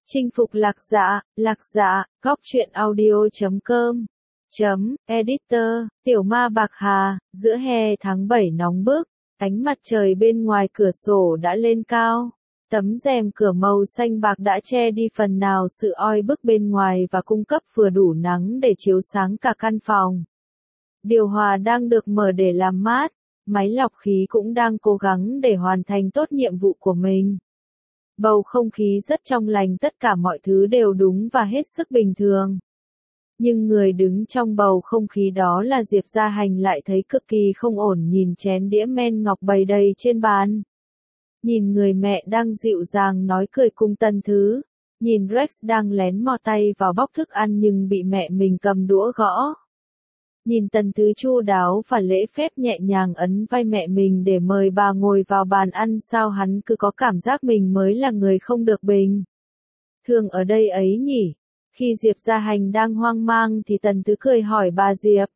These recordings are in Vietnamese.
Chinh phục lạc dạ, góc truyện audio.com. Editor, Tiểu Ma Bạc Hà, giữa hè tháng 7 nóng bức, ánh mặt trời bên ngoài cửa sổ đã lên cao. Tấm rèm cửa màu xanh bạc đã che đi phần nào sự oi bức bên ngoài và cung cấp vừa đủ nắng để chiếu sáng cả căn phòng. Điều hòa đang được mở để làm mát, máy lọc khí cũng đang cố gắng để hoàn thành tốt nhiệm vụ của mình. Bầu không khí rất trong lành, tất cả mọi thứ đều đúng và hết sức bình thường. Nhưng người đứng trong bầu không khí đó là Diệp Gia Hành lại thấy cực kỳ không ổn, nhìn chén đĩa men ngọc bày đầy trên bàn. Nhìn người mẹ đang dịu dàng nói cười cùng Tần Thứ. Nhìn Rex đang lén mò tay vào bóc thức ăn nhưng bị mẹ mình cầm đũa gõ. Nhìn Tần Thứ chu đáo và lễ phép nhẹ nhàng ấn vai mẹ mình để mời bà ngồi vào bàn ăn, sao hắn cứ có cảm giác mình mới là người không được bình thường ở đây ấy nhỉ? Khi Diệp Gia Hành đang hoang mang thì Tần Thứ cười hỏi bà Diệp.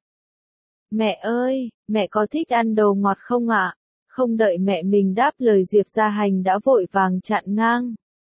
Mẹ ơi, mẹ có thích ăn đồ ngọt không ạ? Không đợi mẹ mình đáp lời, Diệp Gia Hành đã vội vàng chặn ngang.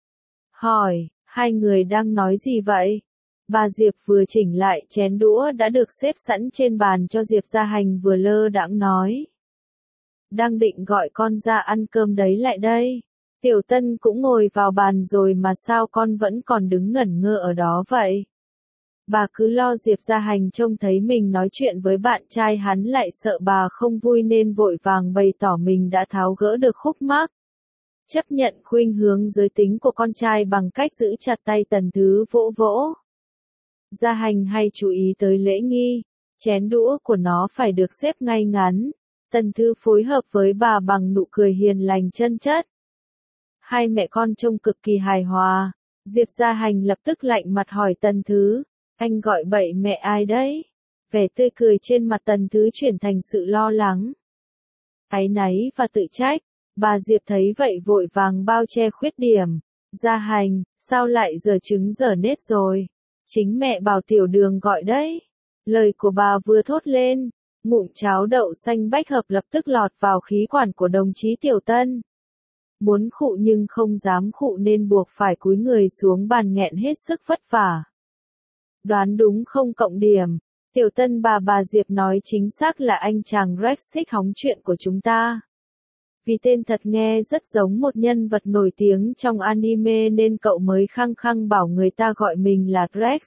Hỏi, hai người đang nói gì vậy? Bà Diệp vừa chỉnh lại chén đũa đã được xếp sẵn trên bàn cho Diệp Gia Hành, vừa lơ đãng nói. Đang định gọi con ra ăn cơm đấy, lại đây. Tiểu Tân cũng ngồi vào bàn rồi mà sao con vẫn còn đứng ngẩn ngơ ở đó vậy? Bà cứ lo Diệp Gia Hành trông thấy mình nói chuyện với bạn trai hắn lại sợ bà không vui nên vội vàng bày tỏ mình đã tháo gỡ được khúc mắc. Chấp nhận khuynh hướng giới tính của con trai bằng cách giữ chặt tay Tần Thứ vỗ vỗ. Gia Hành hay chú ý tới lễ nghi, chén đũa của nó phải được xếp ngay ngắn. Tần Thứ phối hợp với bà bằng nụ cười hiền lành chân chất. Hai mẹ con trông cực kỳ hài hòa. Diệp Gia Hành lập tức lạnh mặt hỏi Tần Thứ, anh gọi bậy mẹ ai đấy? Vẻ tươi cười trên mặt Tần Thứ chuyển thành sự lo lắng, áy náy và tự trách. Bà Diệp thấy vậy vội vàng bao che khuyết điểm. Gia Hành, sao lại giờ trứng giờ nết rồi? Chính mẹ bảo Tiểu Đường gọi đấy. Lời của bà vừa thốt lên, ngụm cháo đậu xanh bách hợp lập tức lọt vào khí quản của đồng chí Tiểu Tân. Muốn khụ nhưng không dám khụ nên buộc phải cúi người xuống bàn nghẹn hết sức vất vả. Đoán đúng không cộng điểm. Tiểu Tân, bà Diệp nói chính xác là anh chàng Rex thích hóng chuyện của chúng ta. Vì tên thật nghe rất giống một nhân vật nổi tiếng trong anime nên cậu mới khăng khăng bảo người ta gọi mình là Rex.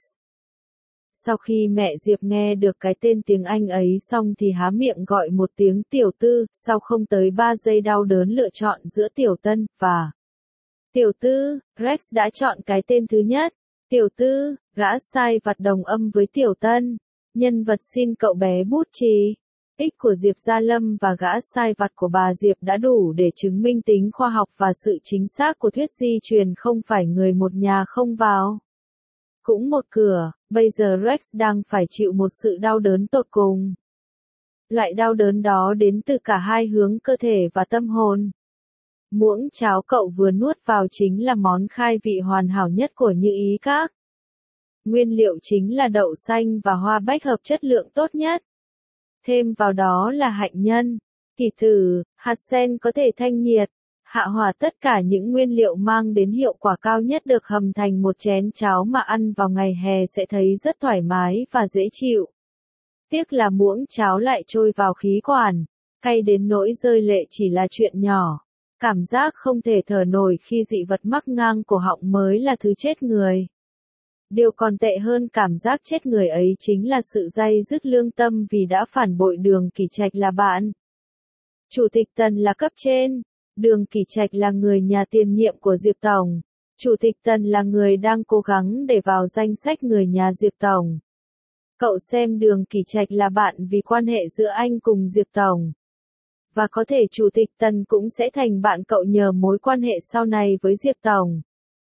Sau khi mẹ Diệp nghe được cái tên tiếng Anh ấy xong thì há miệng gọi một tiếng Tiểu Tư, sau không tới 3 giây đau đớn lựa chọn giữa Tiểu Tân và Tiểu Tư, Rex đã chọn cái tên thứ nhất. Tiểu Tư, gã sai vặt đồng âm với Tiểu Tân. Nhân vật xin cậu bé bút chì. Ích của Diệp Gia Lâm và gã sai vặt của bà Diệp đã đủ để chứng minh tính khoa học và sự chính xác của thuyết di truyền không phải người một nhà không vào cũng một cửa. Bây giờ Rex đang phải chịu một sự đau đớn tột cùng. Loại đau đớn đó đến từ cả hai hướng cơ thể và tâm hồn. Muỗng cháo cậu vừa nuốt vào chính là món khai vị hoàn hảo nhất của Như Ý Các. Nguyên liệu chính là đậu xanh và hoa bách hợp chất lượng tốt nhất. Thêm vào đó là hạnh nhân, kỳ tử, hạt sen có thể thanh nhiệt, hạ hỏa, tất cả những nguyên liệu mang đến hiệu quả cao nhất được hầm thành một chén cháo mà ăn vào ngày hè sẽ thấy rất thoải mái và dễ chịu. Tiếc là muỗng cháo lại trôi vào khí quản, cay đến nỗi rơi lệ chỉ là chuyện nhỏ. Cảm giác không thể thở nổi khi dị vật mắc ngang cổ họng mới là thứ chết người. Điều còn tệ hơn cảm giác chết người ấy chính là sự day dứt lương tâm vì đã phản bội Đường Kỷ Trạch là bạn. Chủ tịch Tần là cấp trên, Đường Kỷ Trạch là người nhà tiền nhiệm của Diệp Tổng. Chủ tịch Tần là người đang cố gắng để vào danh sách người nhà Diệp Tổng. Cậu xem Đường Kỷ Trạch là bạn vì quan hệ giữa anh cùng Diệp Tổng. Và có thể Chủ tịch Tần cũng sẽ thành bạn cậu nhờ mối quan hệ sau này với Diệp Tổng.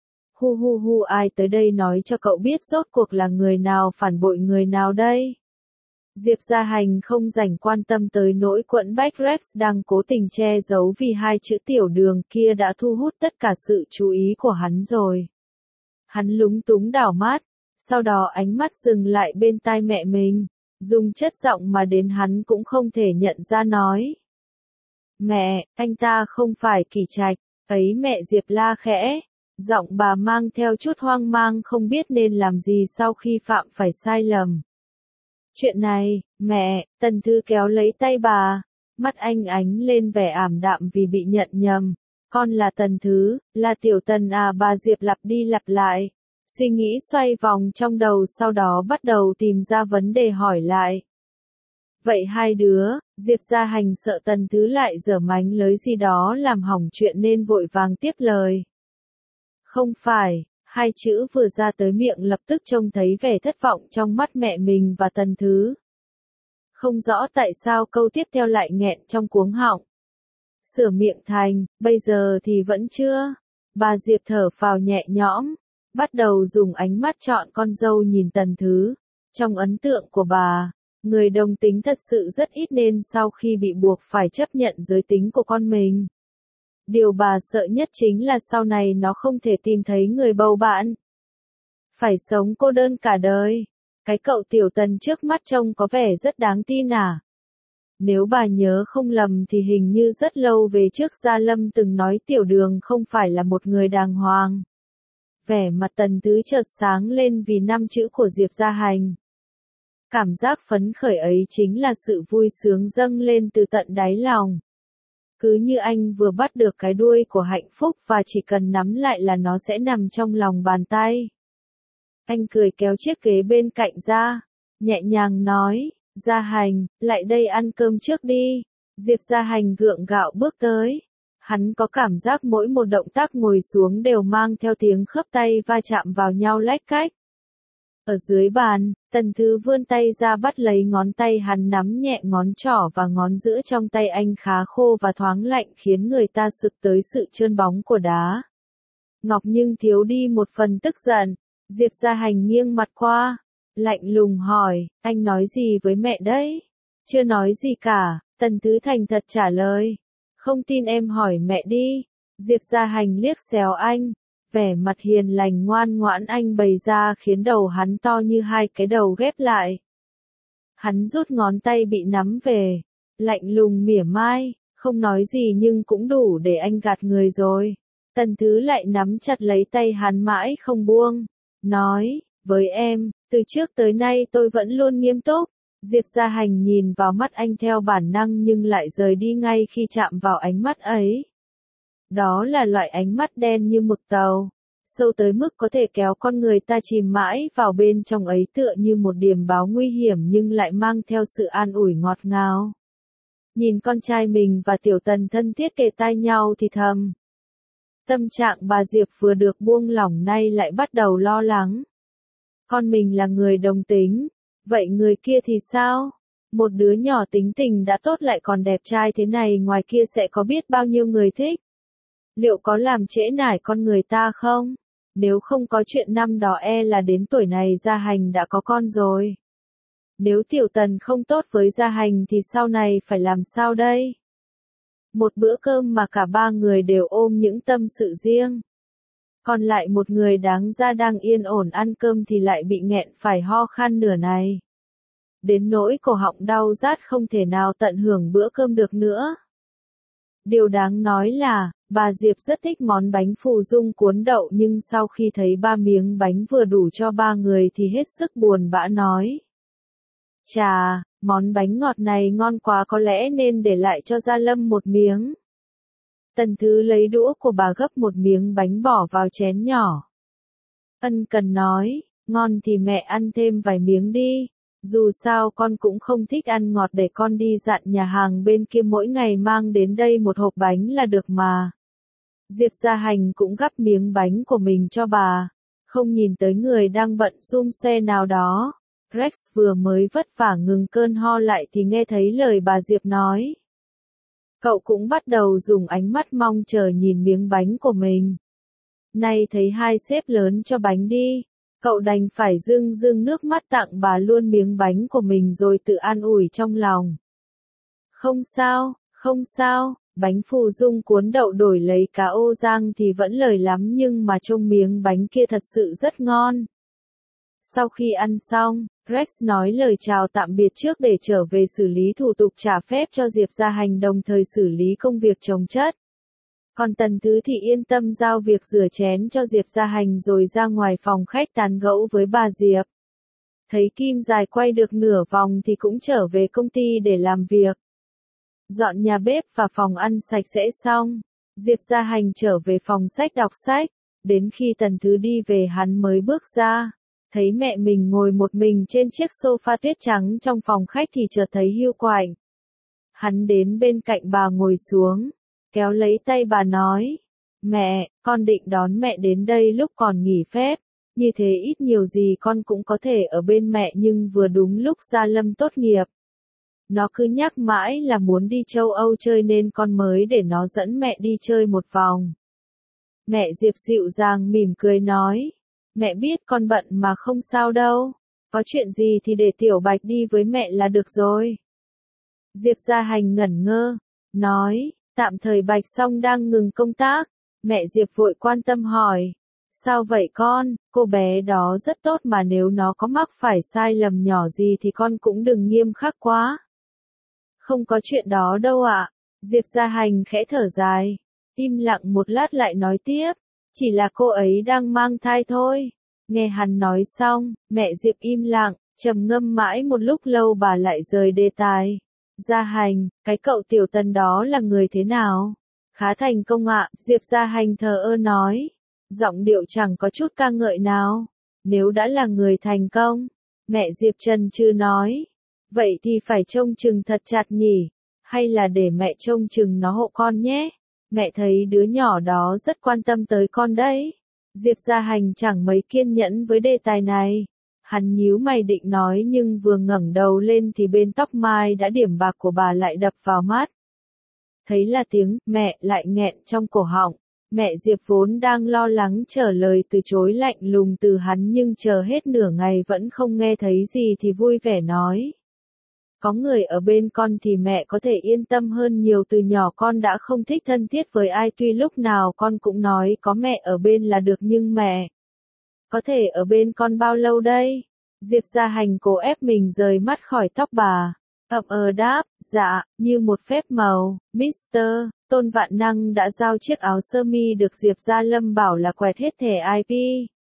Ai tới đây nói cho cậu biết rốt cuộc là người nào phản bội người nào đây? Diệp Gia Hành không rảnh quan tâm tới nỗi quẫn bách Rex đang cố tình che giấu vì hai chữ Tiểu Đường kia đã thu hút tất cả sự chú ý của hắn rồi. Hắn lúng túng đảo mắt, sau đó ánh mắt dừng lại bên tai mẹ mình, dùng chất giọng mà đến hắn cũng không thể nhận ra nói. Mẹ, anh ta không phải Kỷ Trạch, ấy. Mẹ Diệp la khẽ. Giọng bà mang theo chút hoang mang không biết nên làm gì sau khi phạm phải sai lầm. Chuyện này, mẹ, Tần Thứ kéo lấy tay bà, mắt anh ánh lên vẻ ảm đạm vì bị nhận nhầm. Con là Tần Thứ, là Tiểu Tần à, bà Diệp lặp đi lặp lại. Suy nghĩ xoay vòng trong đầu sau đó bắt đầu tìm ra vấn đề hỏi lại. Vậy hai đứa, Diệp Gia Hành sợ Tần Thứ lại giở mánh lới gì đó làm hỏng chuyện nên vội vàng tiếp lời. Không phải, hai chữ vừa ra tới miệng lập tức trông thấy vẻ thất vọng trong mắt mẹ mình và Tần Thứ. Không rõ tại sao câu tiếp theo lại nghẹn trong cuống họng. Sửa miệng thành, bây giờ thì vẫn chưa. Bà Diệp thở phào nhẹ nhõm, bắt đầu dùng ánh mắt chọn con dâu nhìn Tần Thứ. Trong ấn tượng của bà, người đồng tính thật sự rất ít nên sau khi bị buộc phải chấp nhận giới tính của con mình. Điều bà sợ nhất chính là sau này nó không thể tìm thấy người bầu bạn. Phải sống cô đơn cả đời. Cái cậu Tiểu Tần trước mắt trông có vẻ rất đáng tin à? Nếu bà nhớ không lầm thì hình như rất lâu về trước Gia Lâm từng nói Tiểu Đường không phải là một người đàng hoàng. Vẻ mặt Tần Thứ chợt sáng lên vì 5 chữ của Diệp Gia Hành. Cảm giác phấn khởi ấy chính là sự vui sướng dâng lên từ tận đáy lòng. Cứ như anh vừa bắt được cái đuôi của hạnh phúc và chỉ cần nắm lại là nó sẽ nằm trong lòng bàn tay. Anh cười kéo chiếc ghế bên cạnh ra, nhẹ nhàng nói, Gia Hành, lại đây ăn cơm trước đi. Diệp Gia Hành gượng gạo bước tới. Hắn có cảm giác mỗi một động tác ngồi xuống đều mang theo tiếng khớp tay va chạm vào nhau lách cách. Ở dưới bàn, Tần Thứ vươn tay ra bắt lấy ngón tay hắn nắm nhẹ ngón trỏ và ngón giữa trong tay anh khá khô và thoáng lạnh khiến người ta sực tới sự trơn bóng của đá. Ngọc nhưng thiếu đi một phần tức giận. Diệp Gia Hành nghiêng mặt qua, lạnh lùng hỏi, anh nói gì với mẹ đấy? Chưa nói gì cả, Tần Thứ thành thật trả lời. Không tin em hỏi mẹ đi. Diệp Gia Hành liếc xéo anh, vẻ mặt hiền lành ngoan ngoãn anh bày ra khiến đầu hắn to như hai cái đầu ghép lại. Hắn rút ngón tay bị nắm về, lạnh lùng mỉa mai, không nói gì nhưng cũng đủ để anh gạt người rồi. Tần Thứ lại nắm chặt lấy tay hắn mãi không buông, nói, với em, từ trước tới nay tôi vẫn luôn nghiêm túc. Diệp Gia Hành nhìn vào mắt anh theo bản năng nhưng lại rời đi ngay khi chạm vào ánh mắt ấy. Đó là loại ánh mắt đen như mực tàu, sâu tới mức có thể kéo con người ta chìm mãi vào bên trong ấy tựa như một điềm báo nguy hiểm nhưng lại mang theo sự an ủi ngọt ngào. Nhìn con trai mình và Tiểu Tần thân thiết kề tai nhau thì thầm. Tâm trạng bà Diệp vừa được buông lỏng nay lại bắt đầu lo lắng. Con mình là người đồng tính, vậy người kia thì sao? Một đứa nhỏ tính tình đã tốt lại còn đẹp trai thế này ngoài kia sẽ có biết bao nhiêu người thích. Liệu có làm trễ nải con người ta không? Nếu không có chuyện năm đó e là đến tuổi này Gia Hành đã có con rồi. Nếu Tiểu Tần không tốt với Gia Hành thì sau này phải làm sao đây? Một bữa cơm mà cả ba người đều ôm những tâm sự riêng. Còn lại một người đáng ra đang yên ổn ăn cơm thì lại bị nghẹn phải ho khan nửa này. Đến nỗi cổ họng đau rát không thể nào tận hưởng bữa cơm được nữa. Điều đáng nói là, bà Diệp rất thích món bánh phù dung cuốn đậu nhưng sau khi thấy 3 miếng bánh vừa đủ cho 3 người thì hết sức buồn bã nói. Chà, món bánh ngọt này ngon quá có lẽ nên để lại cho Gia Lâm một miếng. Tần Thứ lấy đũa của bà gấp một miếng bánh bỏ vào chén nhỏ. Ân cần nói, ngon thì mẹ ăn thêm vài miếng đi. Dù sao con cũng không thích ăn ngọt để con đi dặn nhà hàng bên kia mỗi ngày mang đến đây một hộp bánh là được mà. Diệp Gia Hành cũng gắp miếng bánh của mình cho bà, không nhìn tới người đang bận xum xoe nào đó. Rex vừa mới vất vả ngừng cơn ho lại thì nghe thấy lời bà Diệp nói. Cậu cũng bắt đầu dùng ánh mắt mong chờ nhìn miếng bánh của mình. Nay thấy hai sếp lớn cho bánh đi, cậu đành phải rưng rưng nước mắt tặng bà luôn miếng bánh của mình rồi tự an ủi trong lòng. Không sao, không sao, bánh phù dung cuốn đậu đổi lấy cá ô rang thì vẫn lời lắm nhưng mà trông miếng bánh kia thật sự rất ngon. Sau khi ăn xong, Rex nói lời chào tạm biệt trước để trở về xử lý thủ tục trả phép cho Diệp Gia Hành đồng thời xử lý công việc chồng chất. Còn Tần Thứ thì yên tâm giao việc rửa chén cho Diệp Gia Hành rồi ra ngoài phòng khách tán gẫu với bà Diệp. Thấy Kim Dài quay được nửa vòng thì cũng trở về công ty để làm việc. Dọn nhà bếp và phòng ăn sạch sẽ xong, Diệp Gia Hành trở về phòng sách đọc sách, đến khi Tần Thứ đi về hắn mới bước ra, thấy mẹ mình ngồi một mình trên chiếc sofa tuyết trắng trong phòng khách thì chợt thấy hiu quạnh. Hắn đến bên cạnh bà ngồi xuống, kéo lấy tay bà nói, mẹ, con định đón mẹ đến đây lúc còn nghỉ phép, như thế ít nhiều gì con cũng có thể ở bên mẹ nhưng vừa đúng lúc Gia Lâm tốt nghiệp. Nó cứ nhắc mãi là muốn đi châu Âu chơi nên con mới để nó dẫn mẹ đi chơi một vòng. Mẹ Diệp dịu dàng mỉm cười nói, mẹ biết con bận mà không sao đâu, có chuyện gì thì để Tiểu Bạch đi với mẹ là được rồi. Diệp Gia Hành ngẩn ngơ, nói, tạm thời Bạch Song đang ngừng công tác, mẹ Diệp vội quan tâm hỏi, sao vậy con, cô bé đó rất tốt mà nếu nó có mắc phải sai lầm nhỏ gì thì con cũng đừng nghiêm khắc quá. Không có chuyện đó đâu ạ. Diệp Gia Hành khẽ thở dài, im lặng một lát lại nói tiếp, chỉ là cô ấy đang mang thai thôi. Nghe hắn nói xong, mẹ Diệp im lặng, trầm ngâm mãi một lúc lâu bà lại rời đề tài. Gia Hành, cái cậu Tiểu Tần đó là người thế nào? Khá thành công ạ, Diệp Gia Hành thờ ơ nói, giọng điệu chẳng có chút ca ngợi nào. Nếu đã là người thành công, mẹ Diệp chần chừ nói, vậy thì phải trông chừng thật chặt nhỉ, hay là để mẹ trông chừng nó hộ con nhé, mẹ thấy đứa nhỏ đó rất quan tâm tới con đấy. Diệp Gia Hành chẳng mấy kiên nhẫn với đề tài này, hắn nhíu mày định nói nhưng vừa ngẩng đầu lên thì bên tóc mai đã điểm bạc của bà lại đập vào mắt. Thấy là tiếng mẹ lại nghẹn trong cổ họng, mẹ Diệp vốn đang lo lắng chờ lời từ chối lạnh lùng từ hắn nhưng chờ hết nửa ngày vẫn không nghe thấy gì thì vui vẻ nói. Có người ở bên con thì mẹ có thể yên tâm hơn nhiều, từ nhỏ con đã không thích thân thiết với ai, tuy lúc nào con cũng nói có mẹ ở bên là được nhưng mẹ có thể ở bên con bao lâu đây? Diệp Gia Hành cố ép mình rời mắt khỏi tóc bà, ậm đáp, dạ, như một phép màu, Mr. Tôn Vạn Năng đã giao chiếc áo sơ mi được Diệp Gia Lâm bảo là quẹt hết thẻ IP.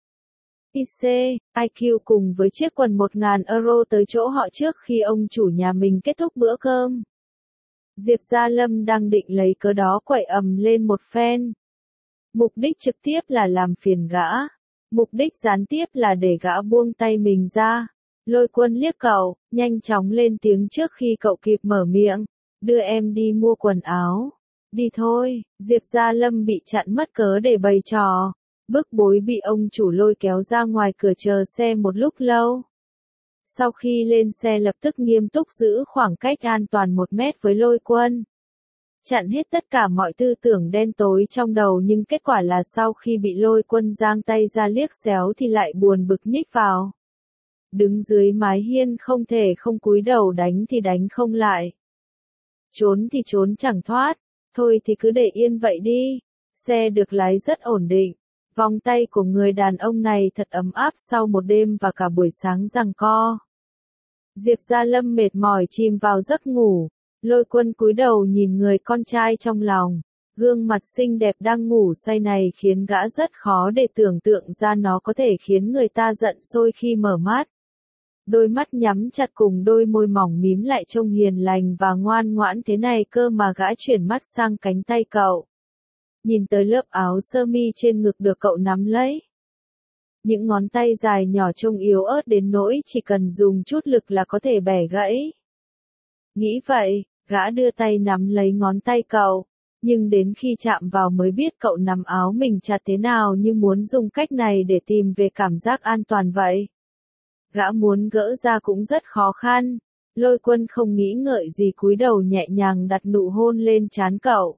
IC, IQ cùng với chiếc quần 1.000 euro tới chỗ họ trước khi ông chủ nhà mình kết thúc bữa cơm. Diệp Gia Lâm đang định lấy cớ đó quậy ầm lên một phen. Mục đích trực tiếp là làm phiền gã, mục đích gián tiếp là để gã buông tay mình ra. Lôi Quân liếc cậu, nhanh chóng lên tiếng trước khi cậu kịp mở miệng, đưa em đi mua quần áo. Đi thôi, Diệp Gia Lâm bị chặn mất cớ để bày trò. Bức bối bị ông chủ lôi kéo ra ngoài cửa chờ xe một lúc lâu. Sau khi lên xe lập tức nghiêm túc giữ khoảng cách an toàn 1 mét với Lôi Quân. Chặn hết tất cả mọi tư tưởng đen tối trong đầu nhưng kết quả là sau khi bị Lôi Quân giang tay ra liếc xéo thì lại buồn bực nhích vào. Đứng dưới mái hiên không thể không cúi đầu, đánh thì đánh không lại. Trốn thì trốn chẳng thoát, thôi thì cứ để yên vậy đi. Xe được lái rất ổn định. Vòng tay của người đàn ông này thật ấm áp sau một đêm và cả buổi sáng giằng co. Diệp Gia Lâm mệt mỏi chìm vào giấc ngủ. Lôi Quân cúi đầu nhìn người con trai trong lòng. Gương mặt xinh đẹp đang ngủ say này khiến gã rất khó để tưởng tượng ra nó có thể khiến người ta giận sôi khi mở mắt. Đôi mắt nhắm chặt cùng đôi môi mỏng mím lại trông hiền lành và ngoan ngoãn thế này cơ mà gã chuyển mắt sang cánh tay cậu. Nhìn tới lớp áo sơ mi trên ngực được cậu nắm lấy. Những ngón tay dài nhỏ trông yếu ớt đến nỗi chỉ cần dùng chút lực là có thể bẻ gãy. Nghĩ vậy, gã đưa tay nắm lấy ngón tay cậu, nhưng đến khi chạm vào mới biết cậu nắm áo mình chặt thế nào, như muốn dùng cách này để tìm về cảm giác an toàn vậy. Gã muốn gỡ ra cũng rất khó khăn. Lôi Quân không nghĩ ngợi gì cúi đầu nhẹ nhàng đặt nụ hôn lên trán cậu.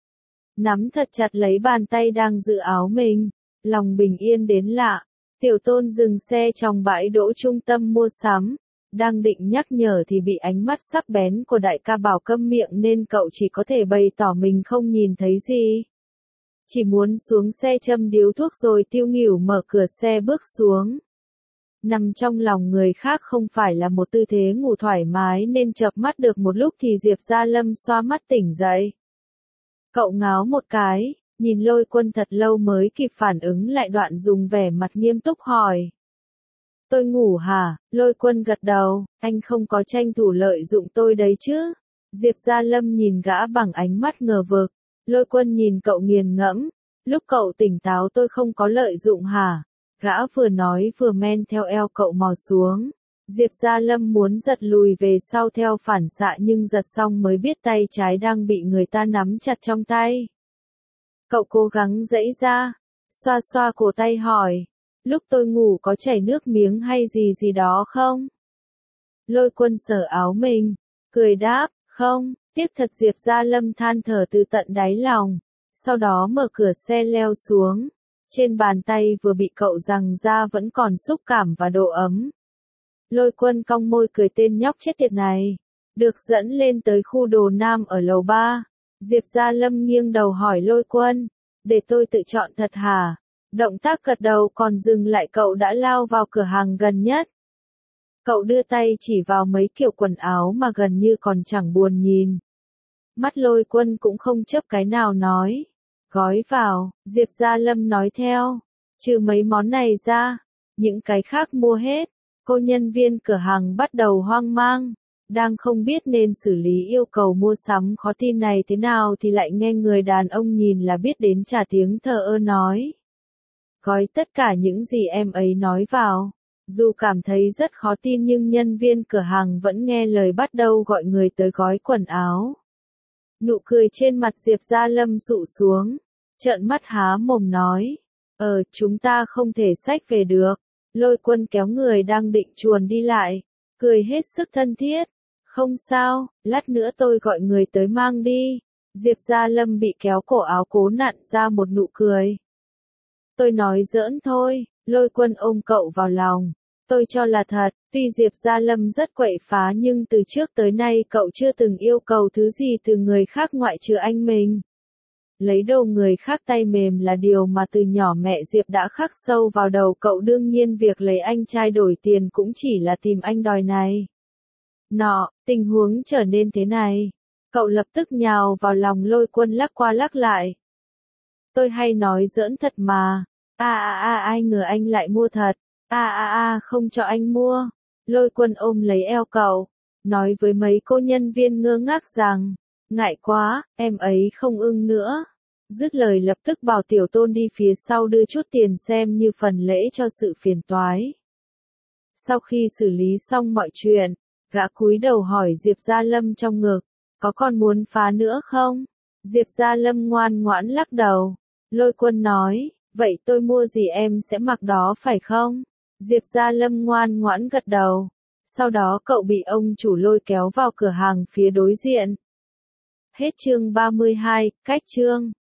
Nắm thật chặt lấy bàn tay đang giữ áo mình, lòng bình yên đến lạ. Tiểu Tôn dừng xe trong bãi đỗ trung tâm mua sắm, đang định nhắc nhở thì bị ánh mắt sắc bén của đại ca bảo câm miệng nên cậu chỉ có thể bày tỏ mình không nhìn thấy gì. Chỉ muốn xuống xe châm điếu thuốc rồi tiêu nghỉu mở cửa xe bước xuống. Nằm trong lòng người khác không phải là một tư thế ngủ thoải mái nên chợp mắt được một lúc thì Diệp Gia Lâm xoa mắt tỉnh dậy. Cậu ngáo một cái, nhìn Lôi Quân thật lâu mới kịp phản ứng lại, đoạn dùng vẻ mặt nghiêm túc hỏi. Tôi ngủ hả? Lôi Quân gật đầu, anh không có tranh thủ lợi dụng tôi đấy chứ? Diệp Gia Lâm nhìn gã bằng ánh mắt ngờ vực. Lôi Quân nhìn cậu nghiền ngẫm, lúc cậu tỉnh táo tôi không có lợi dụng hả? Gã vừa nói vừa men theo eo cậu mò xuống. Diệp Gia Lâm muốn giật lùi về sau theo phản xạ, nhưng giật xong mới biết tay trái đang bị người ta nắm chặt trong tay. Cậu cố gắng giãy ra, xoa xoa cổ tay hỏi, lúc tôi ngủ có chảy nước miếng hay gì gì đó không? Lôi Quân sờ áo mình, cười đáp, không, tiếc thật. Diệp Gia Lâm than thở từ tận đáy lòng, sau đó mở cửa xe leo xuống. Trên bàn tay vừa bị cậu giằng ra vẫn còn xúc cảm và độ ấm. Lôi Quân cong môi cười, tên nhóc chết tiệt này. Được dẫn lên tới khu đồ nam ở lầu 3. Diệp Gia Lâm nghiêng đầu hỏi Lôi Quân, để tôi tự chọn thật hả? Động tác gật đầu còn dừng lại, cậu đã lao vào cửa hàng gần nhất. Cậu đưa tay chỉ vào mấy kiểu quần áo mà gần như còn chẳng buồn nhìn. Mắt Lôi Quân cũng không chớp cái nào nói, gói vào. Diệp Gia Lâm nói theo, trừ mấy món này ra, những cái khác mua hết. Cô nhân viên cửa hàng bắt đầu hoang mang, đang không biết nên xử lý yêu cầu mua sắm khó tin này thế nào thì lại nghe người đàn ông nhìn là biết đến trả tiếng thờ ơ nói. Gói tất cả những gì em ấy nói vào. Dù cảm thấy rất khó tin nhưng nhân viên cửa hàng vẫn nghe lời, bắt đầu gọi người tới gói quần áo. Nụ cười trên mặt Diệp Gia Lâm sụ xuống, trợn mắt há mồm nói, chúng ta không thể xách về được. Lôi Quân kéo người đang định chuồn đi lại, cười hết sức thân thiết, không sao, lát nữa tôi gọi người tới mang đi. Diệp Gia Lâm bị kéo cổ áo cố nặn ra một nụ cười. Tôi nói giỡn thôi. Lôi Quân ôm cậu vào lòng, tôi cho là thật. Tuy Diệp Gia Lâm rất quậy phá nhưng từ trước tới nay cậu chưa từng yêu cầu thứ gì từ người khác ngoại trừ anh mình. Lấy đồ người khác tay mềm là điều mà từ nhỏ mẹ Diệp đã khắc sâu vào đầu cậu, đương nhiên việc lấy anh trai đổi tiền cũng chỉ là tìm anh đòi này nọ. Tình huống trở nên thế này, cậu lập tức nhào vào lòng Lôi Quân lắc qua lắc lại. Tôi hay nói giỡn thật mà. Ai ngờ anh lại mua thật. Không cho anh mua. Lôi Quân ôm lấy eo cậu, nói với mấy cô nhân viên ngơ ngác rằng, ngại quá, em ấy không ưng nữa. Dứt lời lập tức bảo Tiểu Tôn đi phía sau đưa chút tiền xem như phần lễ cho sự phiền toái. Sau khi xử lý xong mọi chuyện, gã cúi đầu hỏi Diệp Gia Lâm trong ngực, có còn muốn phá nữa không? Diệp Gia Lâm ngoan ngoãn lắc đầu. Lôi Quân nói, vậy tôi mua gì em sẽ mặc đó phải không? Diệp Gia Lâm ngoan ngoãn gật đầu. Sau đó cậu bị ông chủ lôi kéo vào cửa hàng phía đối diện. Hết chương 32, cách chương